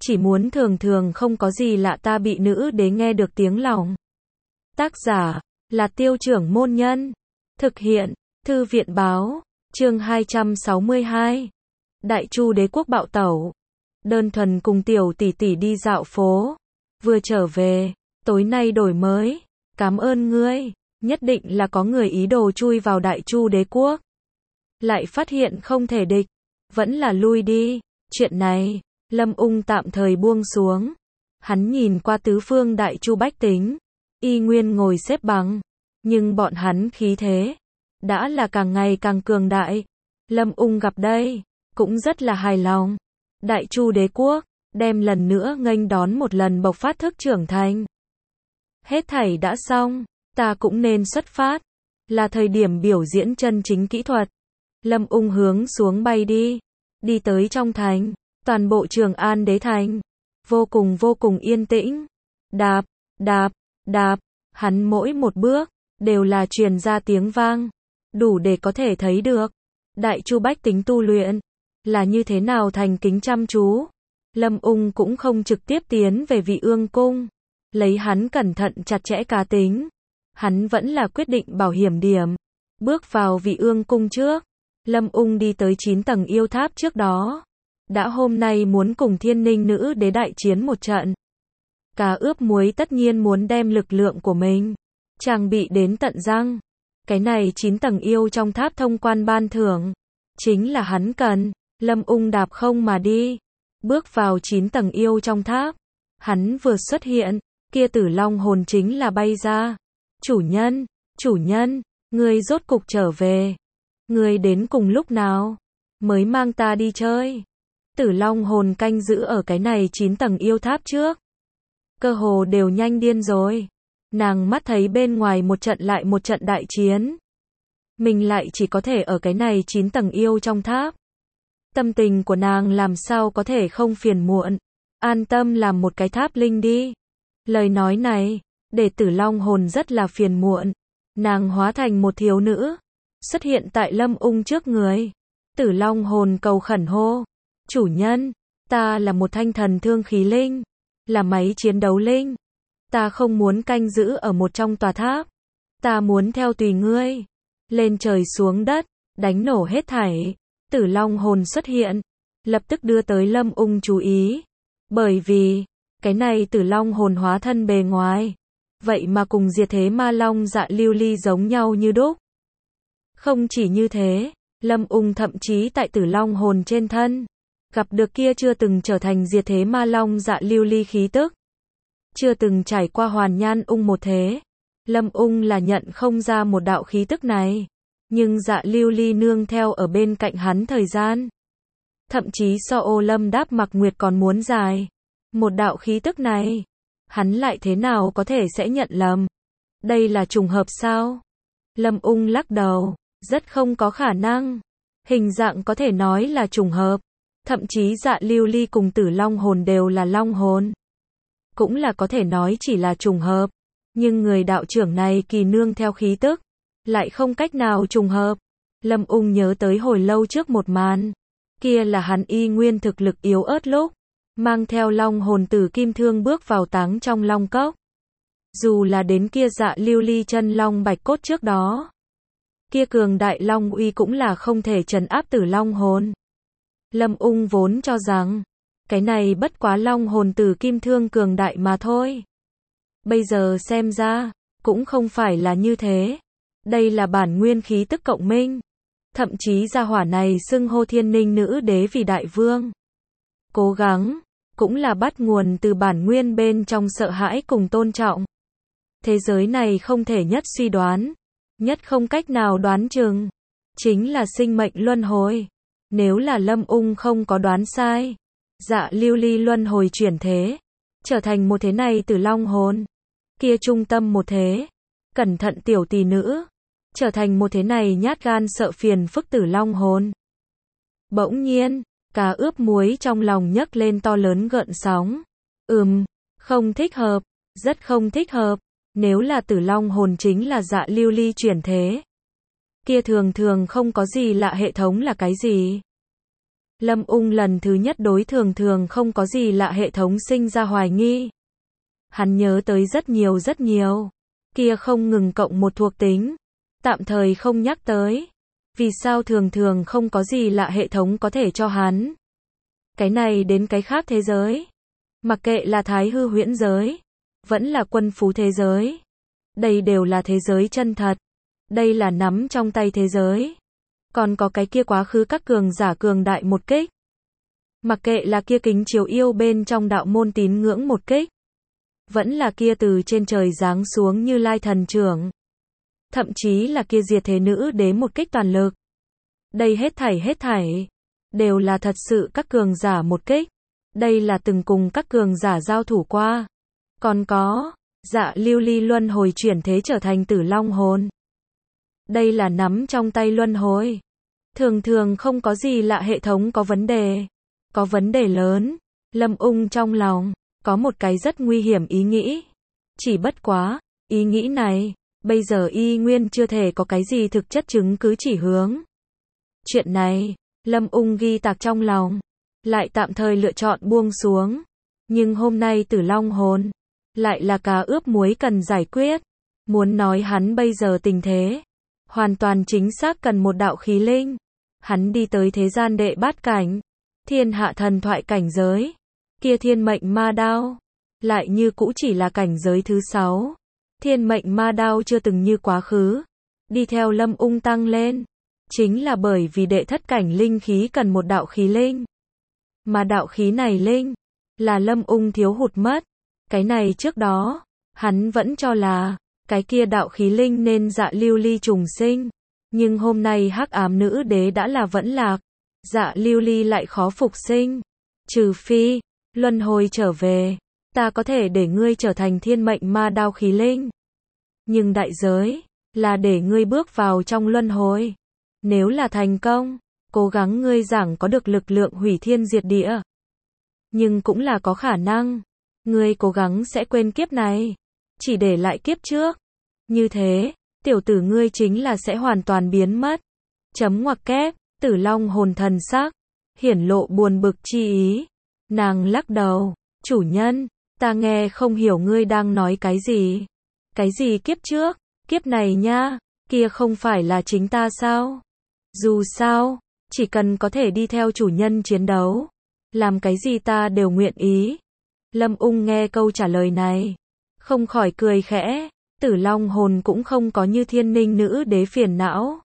chỉ muốn thường thường không có gì lạ ta bị nữ đế nghe được tiếng lòng. Tác giả là Tiêu Trưởng Môn Nhân. Thực hiện Thư viện Báo. Chương 262. Đại Chu đế quốc bạo tẩu. Đơn thuần cùng tiểu tỷ tỷ đi dạo phố. Vừa trở về, tối nay đổi mới. Cảm ơn ngươi. Nhất định là có người ý đồ chui vào Đại Chu đế quốc. Lại phát hiện không thể địch. Vẫn là lui đi. Chuyện này, Lâm Ung tạm thời buông xuống. Hắn nhìn qua tứ phương Đại Chu bách tính. Y nguyên ngồi xếp bằng. Nhưng bọn hắn khí thế đã là càng ngày càng cường đại. Lâm Ung gặp đây, cũng rất là hài lòng. Đại Chu đế quốc, đem lần nữa nghênh đón một lần bộc phát thức trưởng thành. Hết thảy đã xong, ta cũng nên xuất phát. Là thời điểm biểu diễn chân chính kỹ thuật. Lâm Ung hướng xuống bay đi. Đi tới trong thành, toàn bộ Trường An đế thành. Vô cùng yên tĩnh. Đạp, đạp, đạp. Hắn mỗi một bước, đều là truyền ra tiếng vang. Đủ để có thể thấy được. Đại Chu bách tính tu luyện. Là như thế nào thành kính chăm chú. Lâm Ung cũng không trực tiếp tiến về Vị Ương cung. Lấy hắn cẩn thận chặt chẽ cá tính. Hắn vẫn là quyết định bảo hiểm điểm. Bước vào Vị Ương cung trước. Lâm Ung đi tới 9 tầng yêu tháp trước đó. Đã hôm nay muốn cùng Thiên Ninh nữ đế đại chiến một trận. Cá ướp muối tất nhiên muốn đem lực lượng của mình trang bị đến tận răng. Cái này 9 tầng yêu trong tháp thông quan ban thưởng. Chính là hắn cần. Lâm Ung đạp không mà đi. Bước vào 9 tầng yêu trong tháp. Hắn vừa xuất hiện. Kia Tử Long hồn chính là bay ra. Chủ nhân, ngươi rốt cục trở về. Ngươi đến cùng lúc nào mới mang ta đi chơi. Tử Long hồn canh giữ ở cái này 9 tầng yêu tháp trước. Cơ hồ đều nhanh điên rồi. Nàng mắt thấy bên ngoài một trận lại một trận đại chiến. Mình lại chỉ có thể ở cái này 9 tầng yêu trong tháp. Tâm tình của nàng làm sao có thể không phiền muộn. An tâm làm một cái tháp linh đi. Lời nói này, để Tử Long hồn rất là phiền muộn. Nàng hóa thành một thiếu nữ. Xuất hiện tại Lâm Ung trước người. Tử Long hồn cầu khẩn hô. Chủ nhân, ta là một thanh thần thương khí linh. Là máy chiến đấu linh. Ta không muốn canh giữ ở một trong tòa tháp. Ta muốn theo tùy ngươi. Lên trời xuống đất, đánh nổ hết thảy. Tử Long hồn xuất hiện. Lập tức đưa tới Lâm Ung chú ý. Bởi vì, cái này Tử Long hồn hóa thân bề ngoài. Vậy mà cùng diệt thế ma long Dạ Lưu Ly giống nhau như đúc. Không chỉ như thế, Lâm Ung thậm chí tại Tử Long hồn trên thân. Gặp được kia chưa từng trở thành diệt thế ma long Dạ Lưu Ly khí tức. Chưa từng trải qua hoàn nhan ung một thế. Lâm Ung là nhận không ra một đạo khí tức này. Nhưng Dạ Lưu Ly nương theo ở bên cạnh hắn thời gian. Thậm chí so Ô Lâm Đáp Mặc Nguyệt còn muốn dài. Một đạo khí tức này. Hắn lại thế nào có thể sẽ nhận lầm. Đây là trùng hợp sao? Lâm Ung lắc đầu. Rất không có khả năng. Hình dạng có thể nói là trùng hợp. Thậm chí Dạ Lưu Ly cùng Tử Long hồn đều là long hồn. Cũng là có thể nói chỉ là trùng hợp. Nhưng người đạo trưởng này kỳ nương theo khí tức. Lại không cách nào trùng hợp. Lâm Ung nhớ tới hồi lâu trước một màn. Kia là hắn y nguyên thực lực yếu ớt lúc. Mang theo long hồn tử kim thương bước vào táng trong long cốc. Dù là đến kia Dạ Lưu Ly chân long bạch cốt trước đó. Kia cường đại long uy cũng là không thể trấn áp Tử Long hồn. Lâm Ung vốn cho rằng, cái này bất quá long hồn tử kim thương cường đại mà thôi. Bây giờ xem ra, cũng không phải là như thế. Đây là bản nguyên khí tức cộng minh. Thậm chí gia hỏa này xưng hô Thiên Ninh nữ đế vì đại vương. Cố gắng, cũng là bắt nguồn từ bản nguyên bên trong sợ hãi cùng tôn trọng. Thế giới này không thể nhất suy đoán. Nhất không cách nào đoán chừng. Chính là sinh mệnh luân hồi. Nếu là Lâm Ung không có đoán sai. Dạ Lưu Ly luân hồi chuyển thế. Trở thành một thế này Tử Long hồn. Kia trung tâm một thế. Cẩn thận tiểu tỷ nữ. Trở thành một thế này nhát gan sợ phiền phức Tử Long hồn. Bỗng nhiên, cá ướp muối trong lòng nhấc lên to lớn gợn sóng. Không thích hợp. Rất không thích hợp. Nếu là Tử Long hồn chính là Dạ Lưu Ly chuyển thế. Kia thường thường không có gì lạ hệ thống là cái gì? Lâm Ung lần thứ nhất đối thường thường không có gì lạ hệ thống sinh ra hoài nghi. Hắn nhớ tới rất nhiều. Kia không ngừng cộng một thuộc tính. Tạm thời không nhắc tới. Vì sao thường thường không có gì lạ hệ thống có thể cho hắn. Cái này đến cái khác thế giới. Mặc kệ là thái hư huyễn giới. Vẫn là quân phú thế giới. Đây đều là thế giới chân thật. Đây là nắm trong tay thế giới. Còn có cái kia quá khứ các cường giả cường đại một kích. Mặc kệ là kia kính chiếu yêu bên trong đạo môn tín ngưỡng một kích. Vẫn là kia từ trên trời giáng xuống Như Lai thần trưởng. Thậm chí là kia diệt thế nữ đế một kích toàn lực. Đây hết thảy. Đều là thật sự các cường giả một kích. Đây là từng cùng các cường giả giao thủ qua. Còn có, Dạ Lưu Ly luân hồi chuyển thế trở thành Tử Long hồn. Đây là nắm trong tay luân hồi. Thường thường không có gì lạ hệ thống có vấn đề. Có vấn đề lớn. Lâm Ung trong lòng, có một cái rất nguy hiểm ý nghĩ. Chỉ bất quá, ý nghĩ này, bây giờ y nguyên chưa thể có cái gì thực chất chứng cứ chỉ hướng. Chuyện này, Lâm Ung ghi tạc trong lòng. Lại tạm thời lựa chọn buông xuống. Nhưng hôm nay Tử Long hồn, lại là cá ướp muối cần giải quyết. Muốn nói hắn bây giờ tình thế, hoàn toàn chính xác cần một đạo khí linh. Hắn đi tới thế gian đệ bát cảnh, thiên hạ thần thoại cảnh giới. Kia thiên mệnh ma đao, lại như cũ chỉ là cảnh giới thứ 6. Thiên mệnh ma đao chưa từng như quá khứ. Đi theo Lâm Ung tăng lên. Chính là bởi vì đệ thất cảnh linh khí cần một đạo khí linh. Mà đạo khí này linh, là Lâm Ung thiếu hụt mất. Cái này trước đó, hắn vẫn cho là, cái kia đạo khí linh nên Dạ Lưu Ly trùng sinh. Nhưng hôm nay hắc ám nữ đế đã là vẫn lạc. Dạ Lưu Ly lại khó phục sinh. Trừ phi, luân hồi trở về, ta có thể để ngươi trở thành thiên mệnh ma đao khí linh. Nhưng đại giới, là để ngươi bước vào trong luân hồi. Nếu là thành công, cố gắng ngươi giảng có được lực lượng hủy thiên diệt địa. Nhưng cũng là có khả năng, ngươi cố gắng sẽ quên kiếp này, chỉ để lại kiếp trước. Như thế, tiểu tử ngươi chính là sẽ hoàn toàn biến mất. Chấm ngoặc kép, Tử Long hồn thần sắc, hiển lộ buồn bực chi ý. Nàng lắc đầu, chủ nhân, ta nghe không hiểu ngươi đang nói cái gì. Cái gì kiếp trước, kiếp này nha, kia không phải là chính ta sao? Dù sao, chỉ cần có thể đi theo chủ nhân chiến đấu, làm cái gì ta đều nguyện ý. Lâm Ung nghe câu trả lời này, không khỏi cười khẽ. Tử Long hồn cũng không có như Thiên Ninh nữ đế phiền não.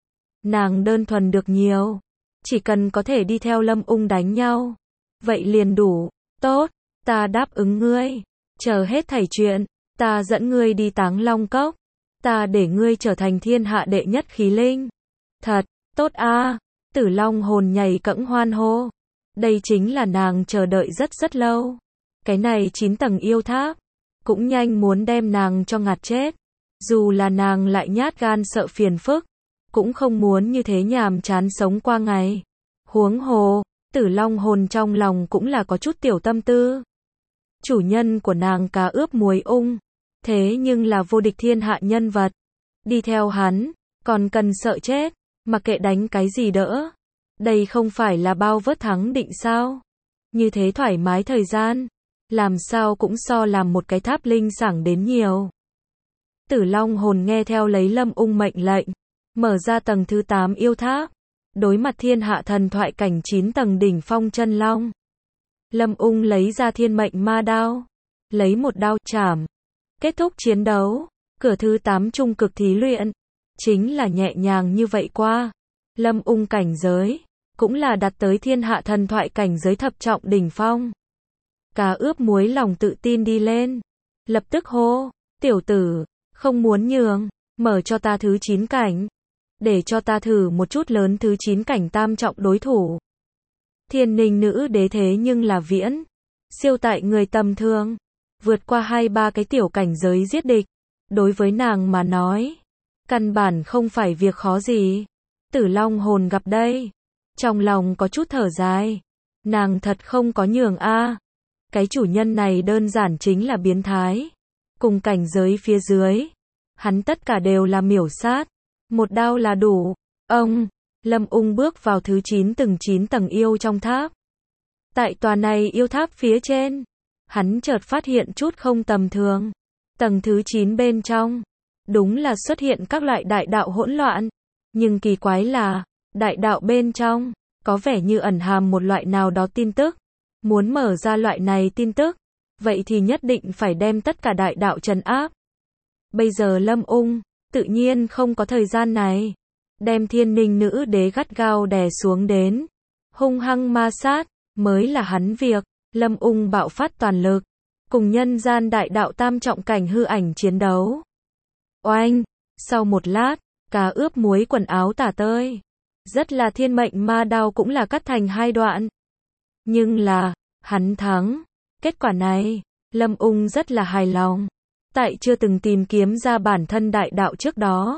Nàng đơn thuần được nhiều, chỉ cần có thể đi theo Lâm Ung đánh nhau, vậy liền đủ. Tốt, ta đáp ứng ngươi. Chờ hết thảy chuyện, ta dẫn ngươi đi Táng Long Cốc. Ta để ngươi trở thành thiên hạ đệ nhất khí linh. Thật, tốt a. Tử Long hồn nhảy cẫng hoan hô. Đây chính là nàng chờ đợi rất lâu. Cái này 9 tầng yêu tháp, cũng nhanh muốn đem nàng cho ngạt chết. Dù là nàng lại nhát gan sợ phiền phức, cũng không muốn như thế nhàm chán sống qua ngày. Huống hồ, Tử Long hồn trong lòng cũng là có chút tiểu tâm tư. Chủ nhân của nàng cá ướp muối ung, thế nhưng là vô địch thiên hạ nhân vật. Đi theo hắn, còn cần sợ chết, mặc kệ đánh cái gì đỡ. Đây không phải là bao vớt thắng định sao? Như thế thoải mái thời gian, làm sao cũng so làm một cái tháp linh sảng đến nhiều. Tử Long hồn nghe theo lấy Lâm Ung mệnh lệnh, mở ra tầng thứ 8 yêu tháp, đối mặt thiên hạ thần thoại cảnh 9 tầng đỉnh phong chân long. Lâm Ung lấy ra thiên mệnh ma đao, lấy một đao chảm, kết thúc chiến đấu. Cửa thứ 8 trung cực thí luyện, chính là nhẹ nhàng như vậy qua. Lâm Ung cảnh giới, cũng là đạt tới thiên hạ thần thoại cảnh giới thập trọng đỉnh phong. Cá ướp muối lòng tự tin đi lên, lập tức hô, tiểu tử, không muốn nhường, mở cho ta thứ 9 cảnh, để cho ta thử một chút lớn thứ 9 cảnh tam trọng đối thủ. Thiên Ninh nữ đế thế nhưng là viễn, siêu tại người tầm thường, vượt qua 2-3 cái tiểu cảnh giới giết địch, đối với nàng mà nói, căn bản không phải việc khó gì. Tử Long hồn gặp đây, trong lòng có chút thở dài, nàng thật không có nhường a. Cái chủ nhân này đơn giản chính là biến thái. Cùng cảnh giới phía dưới, hắn tất cả đều là miểu sát. Một đao là đủ. Ông, Lâm Ung bước vào thứ 9 tầng yêu trong tháp. Tại tòa này yêu tháp phía trên, hắn chợt phát hiện chút không tầm thường. Tầng thứ 9 bên trong, đúng là xuất hiện các loại đại đạo hỗn loạn. Nhưng kỳ quái là, đại đạo bên trong, có vẻ như ẩn hàm một loại nào đó tin tức. Muốn mở ra loại này tin tức, vậy thì nhất định phải đem tất cả đại đạo trấn áp. Bây giờ Lâm Ung, tự nhiên không có thời gian này. Đem Thiên Ninh Nữ Đế gắt gao đè xuống đến. Hung hăng ma sát, mới là hắn việc. Lâm Ung bạo phát toàn lực. Cùng nhân gian đại đạo tam trọng cảnh hư ảnh chiến đấu. Oanh! Sau một lát, cá ướp muối quần áo tả tơi. Rất là thiên mệnh ma đao cũng là cắt thành hai đoạn. Nhưng là, hắn thắng. Kết quả này, Lâm Ung rất là hài lòng. Tại chưa từng tìm kiếm ra bản thân đại đạo trước đó.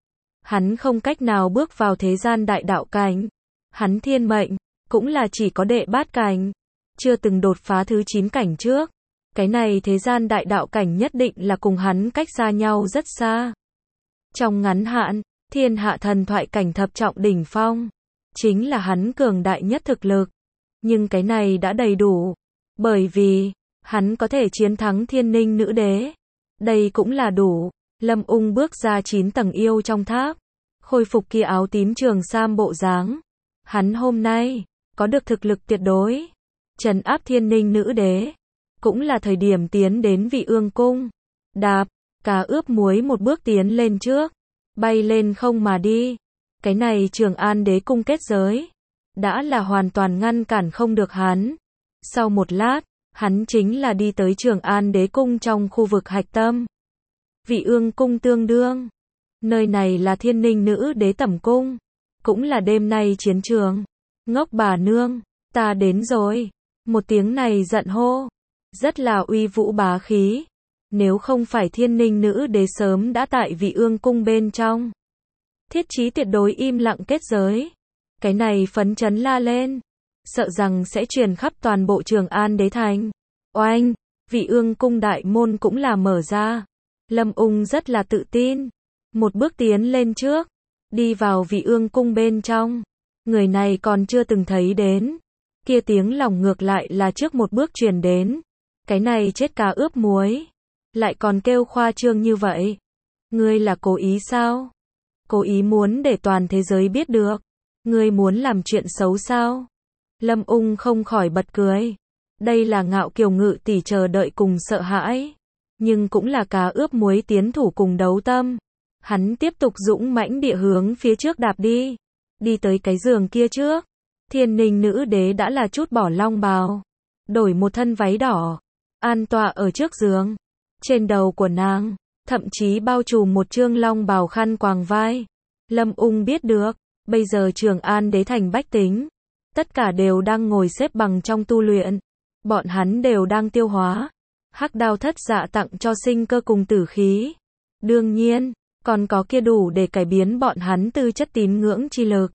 Hắn không cách nào bước vào thế gian đại đạo cảnh. Hắn thiên mệnh, cũng là chỉ có đệ bát cảnh. Chưa từng đột phá thứ 9 cảnh trước. Cái này thế gian đại đạo cảnh nhất định là cùng hắn cách xa nhau rất xa. Trong ngắn hạn, thiên hạ thần thoại cảnh thập trọng đỉnh phong. Chính là hắn cường đại nhất thực lực. Nhưng cái này đã đầy đủ. Bởi vì, hắn có thể chiến thắng Thiên Ninh Nữ Đế. Đây cũng là đủ. Lâm Ung bước ra 9 tầng yêu trong tháp. Khôi phục kia áo tím trường sam bộ dáng. Hắn hôm nay, có được thực lực tuyệt đối. Trấn áp Thiên Ninh Nữ Đế. Cũng là thời điểm tiến đến Vị Ương Cung. Đạp, cá ướp muối một bước tiến lên trước. Bay lên không mà đi. Cái này Trường An Đế Cung kết giới. Đã là hoàn toàn ngăn cản không được hắn. Sau một lát, hắn chính là đi tới Trường An Đế Cung trong khu vực hạch tâm. Vị Ương Cung tương đương. Nơi này là Thiên Ninh Nữ Đế tẩm cung. Cũng là đêm nay chiến trường. Ngốc bà nương, ta đến rồi. Một tiếng này giận hô. Rất là uy vũ bá khí. Nếu không phải Thiên Ninh Nữ Đế sớm đã tại Vị Ương Cung bên trong. Thiết chí tuyệt đối im lặng kết giới. Cái này phấn chấn la lên. Sợ rằng sẽ truyền khắp toàn bộ Trường An Đế Thành. Oanh, Vị Ương Cung đại môn cũng là mở ra. Lâm Ung rất là tự tin. Một bước tiến lên trước. Đi vào Vị Ương Cung bên trong. Người này còn chưa từng thấy đến. Kia tiếng lòng ngược lại là trước một bước truyền đến. Cái này chết cá ướp muối. Lại còn kêu khoa trương như vậy. Ngươi là cố ý sao? Cố ý muốn để toàn thế giới biết được. Ngươi muốn làm chuyện xấu sao? Lâm Ung không khỏi bật cười. Đây là ngạo kiều ngự tỷ chờ đợi cùng sợ hãi. Nhưng cũng là cá ướp muối tiến thủ cùng đấu tâm. Hắn tiếp tục dũng mãnh địa hướng phía trước đạp đi. Đi tới cái giường kia trước. Thiên Ninh Nữ Đế đã là chút bỏ long bào. Đổi một thân váy đỏ. An tọa ở trước giường. Trên đầu của nàng, thậm chí bao trùm một trương long bào khăn quàng vai. Lâm Ung biết được, bây giờ Trường An Đế Thành bách tính. Tất cả đều đang ngồi xếp bằng trong tu luyện. Bọn hắn đều đang tiêu hóa. Hắc đao thất dạ tặng cho sinh cơ cùng tử khí. Đương nhiên, còn có kia đủ để cải biến bọn hắn tư chất tín ngưỡng chi lực.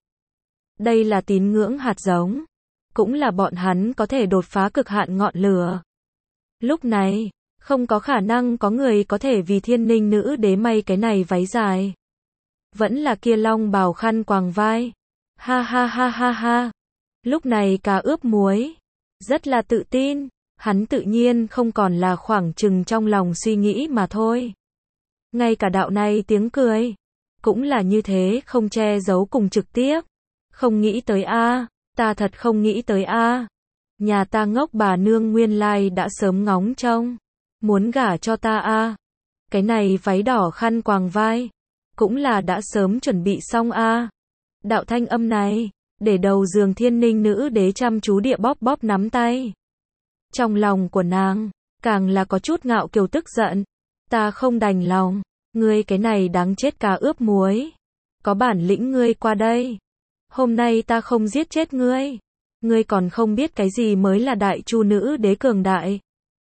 Đây là tín ngưỡng hạt giống. Cũng là bọn hắn có thể đột phá cực hạn ngọn lửa. Lúc này, không có khả năng có người có thể vì Thiên Ninh Nữ Đế may cái này váy dài. Vẫn là kia long bào khăn quàng vai. Ha ha ha ha ha. Lúc này cá ướp muối. Rất là tự tin. Hắn tự nhiên không còn là khoảng chừng trong lòng suy nghĩ mà thôi. Ngay cả đạo này tiếng cười. Cũng là như thế không che giấu cùng trực tiếp. Không nghĩ tới a, ta thật không nghĩ tới a. Nhà ta ngốc bà nương nguyên lai đã sớm ngóng trông. Muốn gả cho ta a. Cái này váy đỏ khăn quàng vai. Cũng là đã sớm chuẩn bị xong a. Đạo thanh âm này, để đầu giường Thiên Ninh Nữ Đế chăm chú địa bóp bóp nắm tay. Trong lòng của nàng, càng là có chút ngạo kiều tức giận. Ta không đành lòng, ngươi cái này đáng chết cá ướp muối. Có bản lĩnh ngươi qua đây. Hôm nay ta không giết chết ngươi. Ngươi còn không biết cái gì mới là đại chu nữ đế cường đại.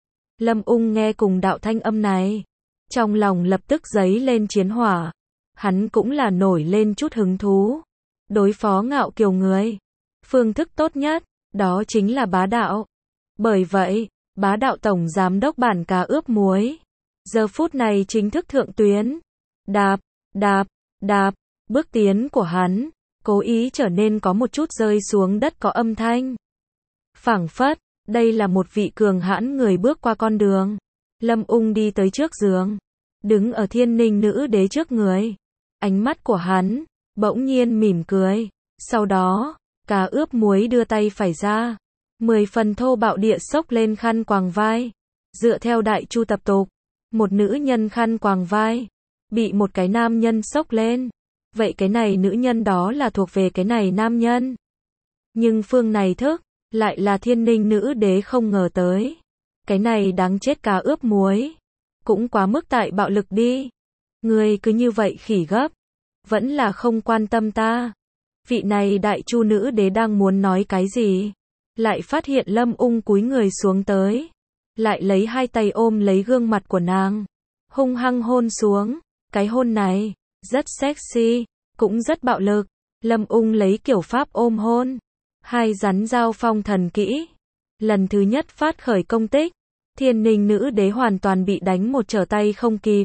Lâm Ung nghe cùng đạo thanh âm này. Trong lòng lập tức dấy lên chiến hỏa. Hắn cũng là nổi lên chút hứng thú. Đối phó ngạo kiều người. Phương thức tốt nhất, đó chính là bá đạo. Bởi vậy, bá đạo tổng giám đốc bản cá ướp muối. Giờ phút này chính thức thượng tuyến. Đạp, đạp, đạp, bước tiến của hắn. cố ý trở nên có một chút rơi xuống đất có âm thanh. Phảng phất, đây là một vị cường hãn người bước qua con đường. Lâm Ung đi tới trước giường, đứng ở Thiên Ninh nữ đế trước người. Ánh mắt của hắn, bỗng nhiên mỉm cười. Sau đó, Cá ướp muối đưa tay phải ra. 10 phần thô bạo địa xốc lên khăn quàng vai. Dựa theo đại chu tập tục, một nữ nhân khăn quàng vai, bị một cái nam nhân xốc lên. Vậy cái này nữ nhân đó là thuộc về cái này nam nhân. Nhưng phương này thức, lại là Thiên Ninh nữ đế không ngờ tới. Cái này đáng chết Cá ướp muối. Cũng quá mức tại bạo lực đi. Ngươi cứ như vậy khỉ gấp. Vẫn là không quan tâm ta. Vị này đại chu nữ đế đang muốn nói cái gì. Lại phát hiện Lâm Ung cúi người xuống tới. Lại lấy hai tay ôm lấy gương mặt của nàng. Hung hăng hôn xuống. Cái hôn này, rất sexy, cũng rất bạo lực. Lâm Ung lấy kiểu pháp ôm hôn. Hai rắn giao phong thần kỹ. Lần thứ nhất phát khởi công tích. Thiên Ninh nữ đế hoàn toàn bị đánh một trở tay không kịp.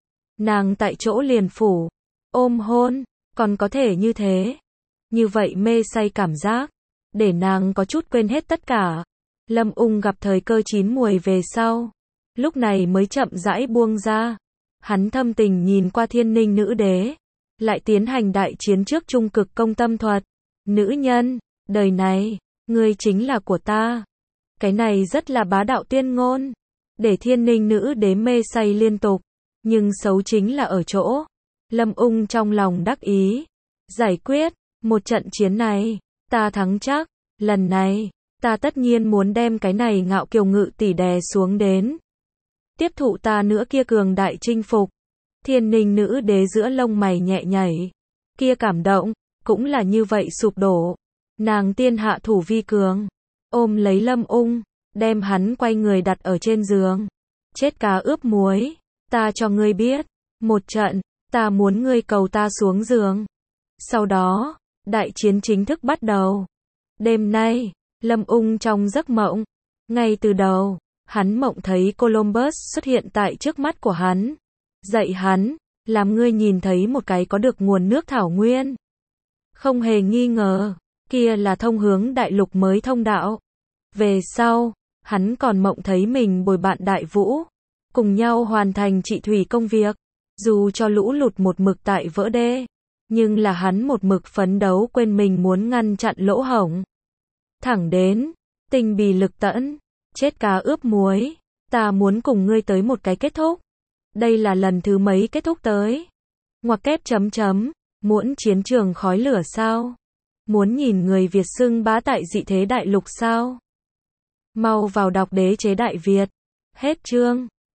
Nàng tại chỗ liền phủ. Ôm hôn, còn có thể như thế. Như vậy mê say cảm giác. Để nàng có chút quên hết tất cả. Lâm Ung gặp thời cơ chín muồi về sau. Lúc này mới chậm rãi buông ra. Hắn thâm tình nhìn qua Thiên Ninh nữ đế. Lại tiến hành đại chiến trước trung cực công tâm thuật. Nữ nhân, đời này, ngươi chính là của ta. Cái này rất là bá đạo tuyên ngôn. Để Thiên Ninh nữ đế mê say liên tục. Nhưng xấu chính là ở chỗ. Lâm Ung trong lòng đắc ý. Giải quyết, một trận chiến này, ta thắng chắc. Lần này, ta tất nhiên muốn đem cái này ngạo kiều ngự tỷ đè xuống đến. Tiếp thụ ta nữa kia cường đại chinh phục. Thiên Ninh nữ đế giữa lông mày nhẹ nhảy. Kia cảm động, cũng là như vậy sụp đổ. Nàng tiên hạ thủ vi cường. Ôm lấy Lâm Ung, đem hắn quay người đặt ở trên giường. Chết Cá ướp muối. Ta cho ngươi biết. Một trận, ta muốn ngươi cầu ta xuống giường. Sau đó, đại chiến chính thức bắt đầu. Đêm nay, Lâm Ung trong giấc mộng. Ngay từ đầu, hắn mộng thấy Columbus xuất hiện tại trước mắt của hắn. Dạy hắn, làm ngươi nhìn thấy một cái có được nguồn nước thảo nguyên. Không hề nghi ngờ, kia là thông hướng đại lục mới thông đạo. Về sau, hắn còn mộng thấy mình bồi bạn Đại Vũ. Cùng nhau hoàn thành trị thủy công việc. Dù cho lũ lụt một mực tại vỡ đê. Nhưng là hắn một mực phấn đấu quên mình muốn ngăn chặn lỗ hổng. Thẳng đến, tình bì lực tẫn. Chết Cá ướp muối. Ta muốn cùng ngươi tới một cái kết thúc. Đây là lần thứ mấy kết thúc tới. Ngoặc kép chấm chấm. Muốn chiến trường khói lửa sao? Muốn nhìn người Việt xưng bá tại dị thế đại lục sao? Mau vào đọc Đế chế Đại Việt. Hết chương.